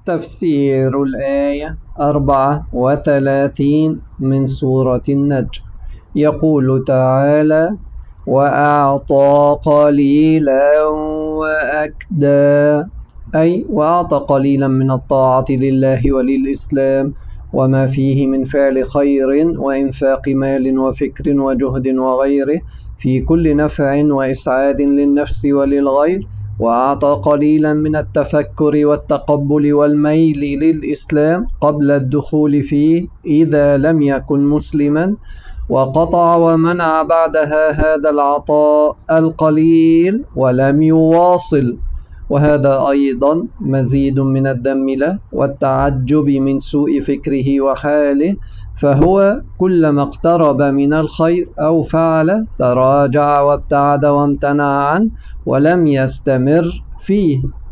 تفسير الآية 34 من سورة النجم. يقول تعالى: وأعطى قليلا وأكدى، أي وأعطى قليلا من الطاعة لله وللإسلام وما فيه من فعل خير وإنفاق مال وفكر وجهد وغيره في كل نفع وإسعاد للنفس وللغير، وأعطى قليلا من التفكر والتقبل والميل للإسلام قبل الدخول فيه إذا لم يكن مسلما، وقطع ومنع بعدها هذا العطاء القليل ولم يواصل. وهذا أيضا مزيد من الذم له والتعجب من سوء فكره وحاله، فهو كلما اقترب من الخير أو فعل تراجع وابتعد وامتنع عنه ولم يستمر فيه.